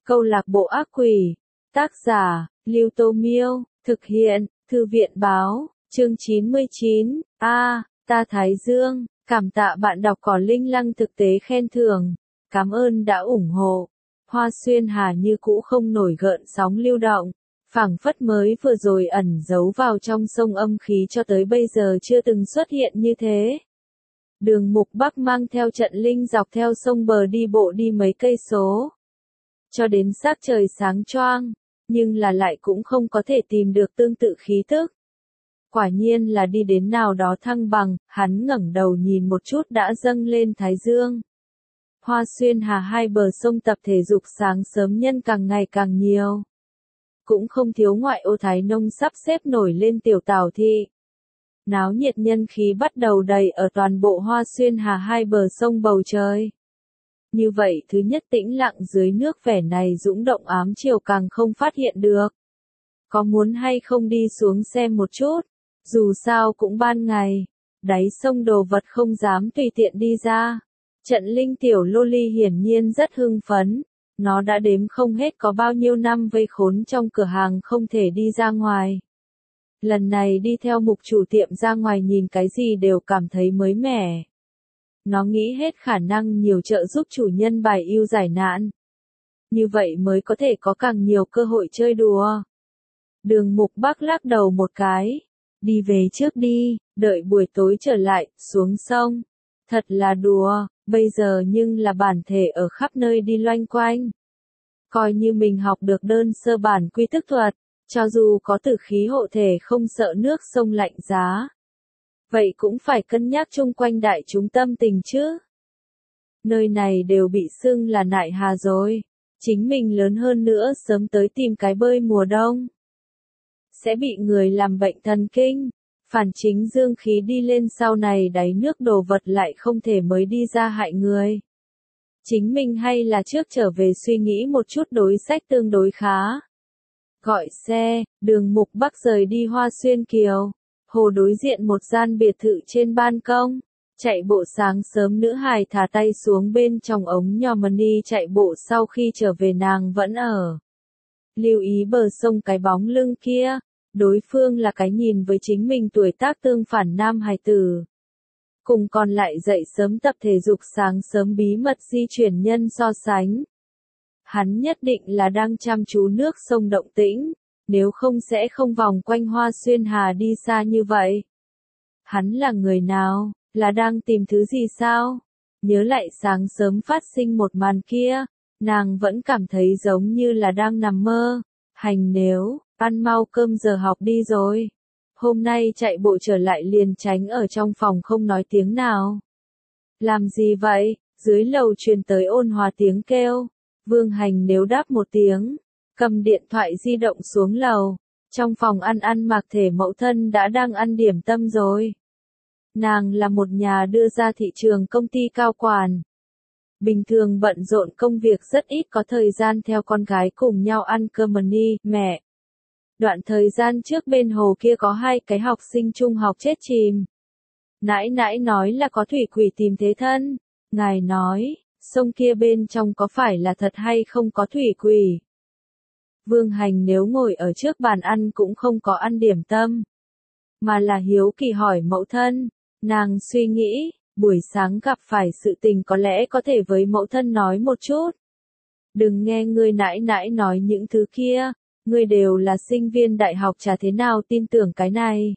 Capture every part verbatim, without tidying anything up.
Câu lạc bộ ác quỷ. Tác giả, Lưu Tô Miêu. Thực hiện, Thư viện Báo. Chương chín mươi chín. A, à, ta Thái Dương. Cảm tạ bạn đọc Cỏ Linh Lăng thực tế khen thưởng. Cảm ơn đã ủng hộ. Hoa Xuyên Hà như cũ không nổi gợn sóng lưu động. Phảng phất mới vừa rồi ẩn giấu vào trong sông âm khí cho tới bây giờ chưa từng xuất hiện như thế. Đường Mục Bắc mang theo Trận Linh dọc theo sông bờ đi bộ đi mấy cây số. Cho đến sắc trời sáng choang, nhưng là lại cũng không có thể tìm được tương tự khí tức. Quả nhiên là đi đến nào đó thăng bằng, hắn ngẩng đầu nhìn một chút đã dâng lên Thái Dương. Hoa Xuyên Hà hai bờ sông tập thể dục sáng sớm nhân càng ngày càng nhiều. Cũng không thiếu ngoại ô Thái Nông sắp xếp nổi lên tiểu tảo thị. Náo nhiệt nhân khí bắt đầu đầy ở toàn bộ Hoa Xuyên Hà hai bờ sông bầu trời. Như vậy thứ nhất tĩnh lặng dưới nước vẻ này dũng động ám chiều càng không phát hiện được. Có muốn hay không đi xuống xem một chút, dù sao cũng ban ngày, đáy sông đồ vật không dám tùy tiện đi ra. Trận Linh tiểu loli hiển nhiên rất hưng phấn, nó đã đếm không hết có bao nhiêu năm vây khốn trong cửa hàng không thể đi ra ngoài. Lần này đi theo mục chủ tiệm ra ngoài nhìn cái gì đều cảm thấy mới mẻ. Nó nghĩ hết khả năng nhiều trợ giúp chủ nhân bài ưu giải nạn. Như vậy mới có thể có càng nhiều cơ hội chơi đùa. Đường Mục Bắc lắc đầu một cái. Đi về trước đi, đợi buổi tối trở lại, xuống sông. Thật là đùa, bây giờ nhưng là bản thể ở khắp nơi đi loanh quanh. Coi như mình học được đơn sơ bản quy tức thuật, cho dù có tử khí hộ thể không sợ nước sông lạnh giá. Vậy cũng phải cân nhắc chung quanh đại chúng tâm tình chứ. Nơi này đều bị xưng là nại hà rồi. Chính mình lớn hơn nữa sớm tới tìm cái bơi mùa đông. Sẽ bị người làm bệnh thần kinh. Phản chính dương khí đi lên sau này đáy nước đồ vật lại không thể mới đi ra hại người. Chính mình hay là trước trở về suy nghĩ một chút đối sách tương đối khá. Gọi xe, Đường Mục Bắc rời đi Hoa Xuyên Kiều. Hồ đối diện một gian biệt thự trên ban công. Chạy bộ sáng sớm nữ hài thả tay xuống bên trong ống nhòm mani chạy bộ sau khi trở về nàng vẫn ở. Lưu ý bờ sông cái bóng lưng kia. Đối phương là cái nhìn với chính mình tuổi tác tương phản nam hài tử. Cùng còn lại dậy sớm tập thể dục sáng sớm bí mật di chuyển nhân so sánh. Hắn nhất định là đang chăm chú nước sông động tĩnh, nếu không sẽ không vòng quanh Hoa Xuyên Hà đi xa như vậy. Hắn là người nào, là đang tìm thứ gì sao? Nhớ lại sáng sớm phát sinh một màn kia, nàng vẫn cảm thấy giống như là đang nằm mơ. Hành nếu, ăn mau cơm giờ học đi rồi. Hôm nay chạy bộ trở lại liền tránh ở trong phòng không nói tiếng nào. Làm gì vậy? Dưới lầu truyền tới ôn hòa tiếng kêu. Vương Hành nếu đáp một tiếng, cầm điện thoại di động xuống lầu. Trong phòng ăn ăn mặc thể mẫu thân đã đang ăn điểm tâm rồi. Nàng là một nhà đưa ra thị trường công ty cao quản. Bình thường bận rộn công việc rất ít có thời gian theo con gái cùng nhau ăn cơm mani, mẹ. Đoạn thời gian trước bên hồ kia có hai cái học sinh trung học chết chìm. Nãi nãi nói là có thủy quỷ tìm thế thân. Ngài nói, sông kia bên trong có phải là thật hay không có thủy quỷ? Vương Hành nếu ngồi ở trước bàn ăn cũng không có ăn điểm tâm. Mà là hiếu kỳ hỏi mẫu thân. Nàng suy nghĩ, buổi sáng gặp phải sự tình có lẽ có thể với mẫu thân nói một chút. Đừng nghe người nãi nãi nói những thứ kia. Ngươi đều là sinh viên đại học chả thế nào tin tưởng cái này.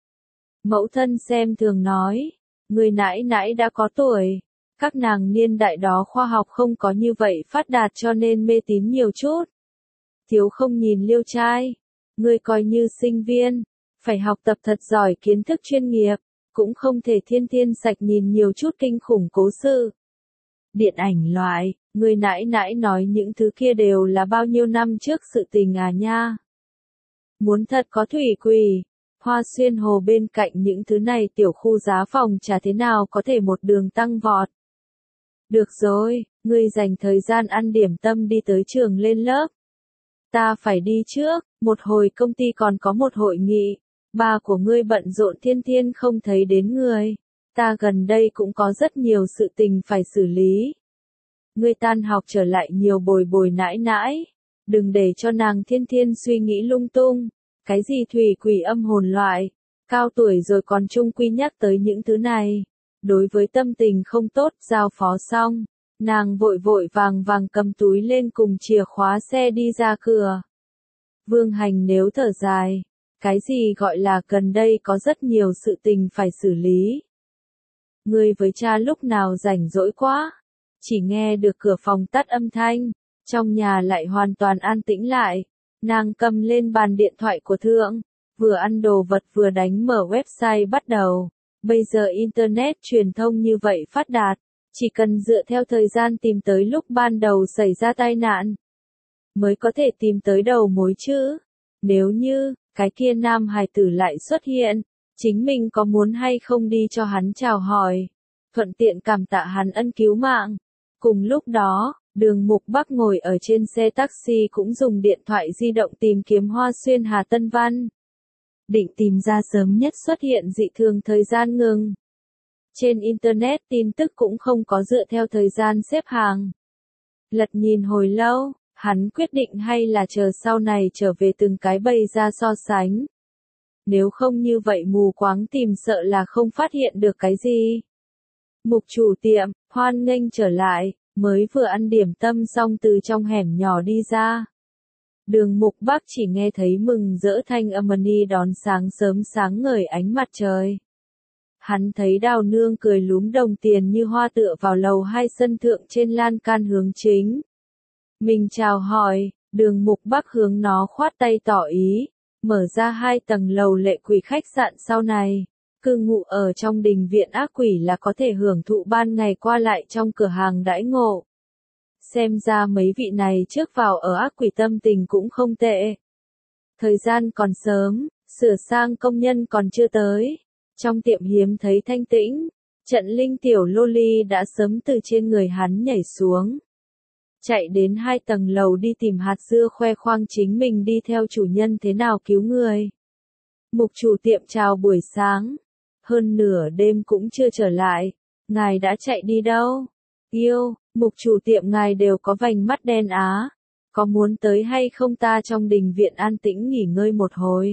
Mẫu thân xem thường nói, người nãi nãi đã có tuổi, các nàng niên đại đó khoa học không có như vậy phát đạt cho nên mê tín nhiều chút. Thiếu không nhìn liêu trai, ngươi coi như sinh viên, phải học tập thật giỏi kiến thức chuyên nghiệp, cũng không thể thiên thiên sạch nhìn nhiều chút kinh khủng cố sự. Điện ảnh loại, người nãi nãi nói những thứ kia đều là bao nhiêu năm trước sự tình à nha. Muốn thật có thủy quỷ, Hoa Xuyên Hồ bên cạnh những thứ này tiểu khu giá phòng chả thế nào có thể một đường tăng vọt. Được rồi, ngươi dành thời gian ăn điểm tâm đi tới trường lên lớp. Ta phải đi trước, một hồi công ty còn có một hội nghị, ba của ngươi bận rộn thiên thiên không thấy đến người. Ta gần đây cũng có rất nhiều sự tình phải xử lý. Ngươi tan học trở lại nhiều bồi bồi nãi nãi. Đừng để cho nàng thiên thiên suy nghĩ lung tung. Cái gì thủy quỷ âm hồn loại. Cao tuổi rồi còn chung quy nhắc tới những thứ này. Đối với tâm tình không tốt, giao phó xong. Nàng vội vội vàng vàng cầm túi lên cùng chìa khóa xe đi ra cửa. Vương Hành nếu thở dài. Cái gì gọi là gần đây có rất nhiều sự tình phải xử lý. Ngươi với cha lúc nào rảnh rỗi quá. Chỉ nghe được cửa phòng tắt âm thanh. Trong nhà lại hoàn toàn an tĩnh lại. Nàng cầm lên bàn điện thoại của thượng. Vừa ăn đồ vật vừa đánh mở website bắt đầu. Bây giờ Internet truyền thông như vậy phát đạt. Chỉ cần dựa theo thời gian tìm tới lúc ban đầu xảy ra tai nạn. Mới có thể tìm tới đầu mối chứ. Nếu như, cái kia nam hài tử lại xuất hiện. Chính mình có muốn hay không đi cho hắn chào hỏi. Thuận tiện cảm tạ hắn ân cứu mạng. Cùng lúc đó, Đường Mục Bắc ngồi ở trên xe taxi cũng dùng điện thoại di động tìm kiếm Hoa Xuyên Hà Tân Văn. Định tìm ra sớm nhất xuất hiện dị thường thời gian ngừng. Trên Internet tin tức cũng không có dựa theo thời gian xếp hàng. Lật nhìn hồi lâu, hắn quyết định hay là chờ sau này trở về từng cái bày ra so sánh. Nếu không như vậy mù quáng tìm sợ là không phát hiện được cái gì. Mục chủ tiệm, hoan nghênh trở lại, mới vừa ăn điểm tâm xong từ trong hẻm nhỏ đi ra. Đường Mục Bắc chỉ nghe thấy mừng rỡ thanh âm ni đón sáng sớm sáng ngời ánh mặt trời. Hắn thấy Đào Nương cười lúm đồng tiền như hoa tựa vào lầu hai sân thượng trên lan can hướng chính. Mình chào hỏi, Đường Mục Bắc hướng nó khoát tay tỏ ý, mở ra hai tầng lầu lệ quỷ khách sạn sau này. Cư ngụ ở trong đình viện ác quỷ là có thể hưởng thụ ban ngày qua lại trong cửa hàng đãi ngộ. Xem ra mấy vị này trước vào ở ác quỷ tâm tình cũng không tệ. Thời gian còn sớm, sửa sang công nhân còn chưa tới. Trong tiệm hiếm thấy thanh tĩnh, trận linh tiểu loli đã sớm từ trên người hắn nhảy xuống. Chạy đến hai tầng lầu đi tìm hạt dưa khoe khoang chính mình đi theo chủ nhân thế nào cứu người. Mục chủ tiệm chào buổi sáng. Hơn nửa đêm cũng chưa trở lại. Ngài đã chạy đi đâu? Yêu, mục chủ tiệm ngài đều có vành mắt đen á. Có muốn tới hay không ta trong đình viện an tĩnh nghỉ ngơi một hồi?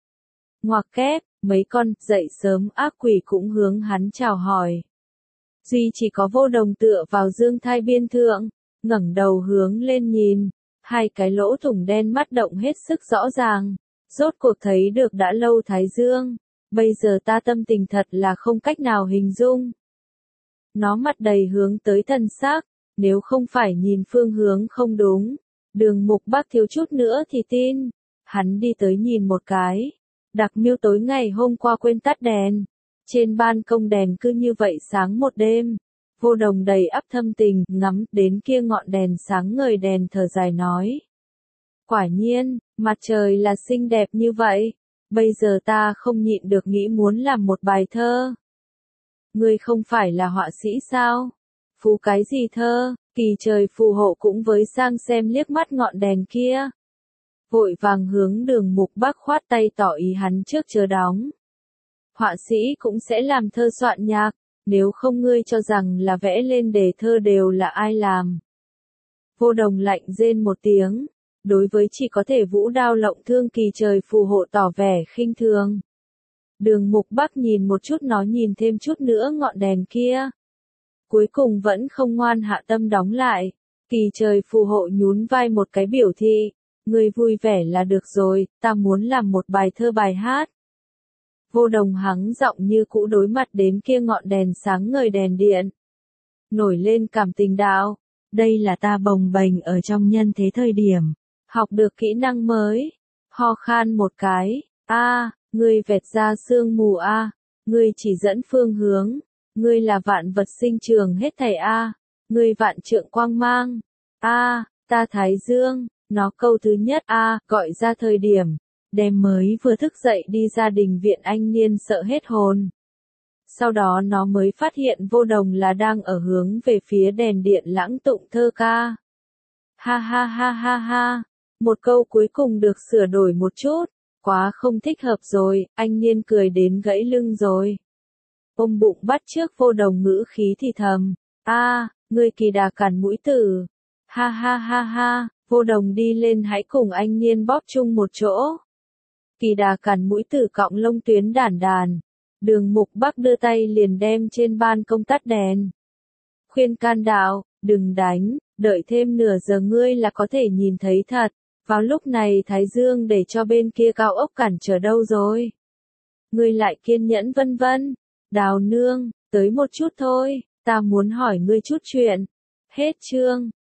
Ngoặc kép, mấy con dậy sớm ác quỷ cũng hướng hắn chào hỏi. Duy chỉ có Vô Đồng tựa vào dương thai biên thượng, ngẩng đầu hướng lên nhìn. Hai cái lỗ thủng đen mắt động hết sức rõ ràng. Rốt cuộc thấy được đã lâu Thái Dương. Bây giờ ta tâm tình thật là không cách nào hình dung. Nó mặt đầy hướng tới thần sắc, nếu không phải nhìn phương hướng không đúng. Đường Mục Bắc thiếu chút nữa thì tin. Hắn đi tới nhìn một cái. Đặc miêu tối ngày hôm qua quên tắt đèn. Trên ban công đèn cứ như vậy sáng một đêm. Vô Đồng đầy ắp thâm tình, ngắm đến kia ngọn đèn sáng ngời đèn thở dài nói. Quả nhiên, mặt trời là xinh đẹp như vậy. Bây giờ ta không nhịn được nghĩ muốn làm một bài thơ. Ngươi không phải là họa sĩ sao? Phú cái gì thơ, kỳ trời phù hộ cũng với sang xem liếc mắt ngọn đèn kia. Vội vàng hướng Đường Mục Bắc khoát tay tỏ ý hắn trước chờ đóng. Họa sĩ cũng sẽ làm thơ soạn nhạc, nếu không ngươi cho rằng là vẽ lên đề thơ đều là ai làm. Vô Đồng lạnh rên một tiếng. Đối với chỉ có thể vũ đao lộng thương kỳ trời phù hộ tỏ vẻ khinh thường. Đường Mục Bắc nhìn một chút nó nhìn thêm chút nữa ngọn đèn kia. Cuối cùng vẫn không ngoan hạ tâm đóng lại. Kỳ trời phù hộ nhún vai một cái biểu thị. Người vui vẻ là được rồi, ta muốn làm một bài thơ bài hát. Vô Đồng hắng giọng như cũ đối mặt đến kia ngọn đèn sáng ngời đèn điện. Nổi lên cảm tình đạo. Đây là ta bồng bềnh ở trong nhân thế thời điểm. Học được kỹ năng mới. Ho khan một cái. A, à, ngươi vẹt ra sương mù a, à. Ngươi chỉ dẫn phương hướng. Ngươi là vạn vật sinh trường hết thảy a. À. Ngươi vạn trượng quang mang. A, à, ta Thái Dương. Nó câu thứ nhất a, à, gọi ra thời điểm. Đêm mới vừa thức dậy đi ra đình viện anh niên sợ hết hồn. Sau đó nó mới phát hiện Vô Đồng là đang ở hướng về phía đèn điện lãng tụng thơ ca. Ha ha ha ha ha. Một câu cuối cùng được sửa đổi một chút. Quá không thích hợp rồi, anh niên cười đến gãy lưng rồi. Ôm bụng bắt trước Vô Đồng ngữ khí thì thầm. A, à, Ngươi kỳ đà cản mũi tử. Ha ha ha ha, Vô Đồng đi lên hãy cùng anh Niên bóp chung một chỗ. Kỳ đà cản mũi tử cọng lông tuyến đản đàn. Đường Mục Bắc đưa tay liền đem trên ban công tắt đèn. Khuyên can đạo, đừng đánh, đợi thêm nửa giờ ngươi là có thể nhìn thấy thật. Vào lúc này Thái Dương để cho bên kia cao ốc cản trở đâu rồi? Ngươi lại kiên nhẫn vân vân. Đào nương, tới một chút thôi, ta muốn hỏi ngươi chút chuyện. Hết chương.